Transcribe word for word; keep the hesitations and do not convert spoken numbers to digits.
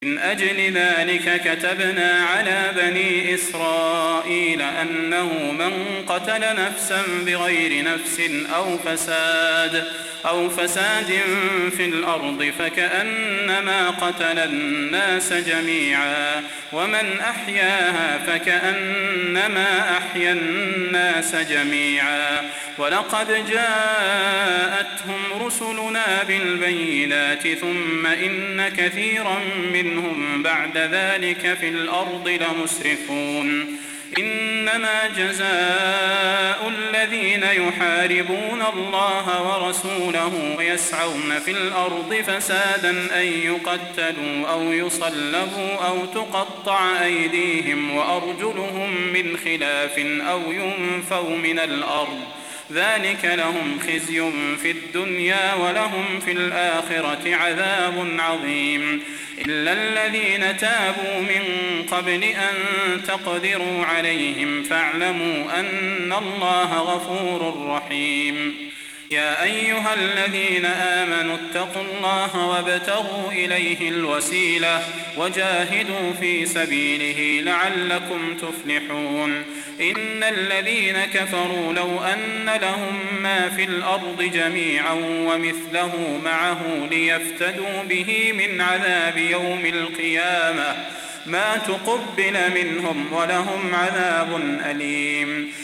من أجل ذلك كتبنا على بني إسرائيل أنه من قتل نفسا بغير نفس أو فساد أو فساد في الأرض فكأنما قتل الناس جميعا ومن أحياها فكأنما أحيا الناس جميعا ولقد جاءتهم رسلنا بالبينات ثم إن كثيرا منهم بعد ذلك في الأرض لمسرفون إنما جزاء الذين يحاربون الله ورسوله ويسعون في الأرض فسادا أن يقتلوا أو يصلبوا أو تقطع أيديهم وأرجلهم من خلاف أو ينفوا من الأرض ذلك لهم خزي في الدنيا ولهم في الآخرة عذاب عظيم إلا الذين تابوا من قبل أن تقدروا عليهم فاعلموا أن الله غفور رحيم يا أيها الذين آمنوا اتقوا الله وابتغوا إليه الوسيلة وجاهدوا في سبيله لعلكم تفلحون إن الذين كفروا لو أن لهم ما في الأرض جميعا ومثله معه ليفتدوا به من عذاب يوم القيامة ما تقبل منهم ولهم عذاب أليم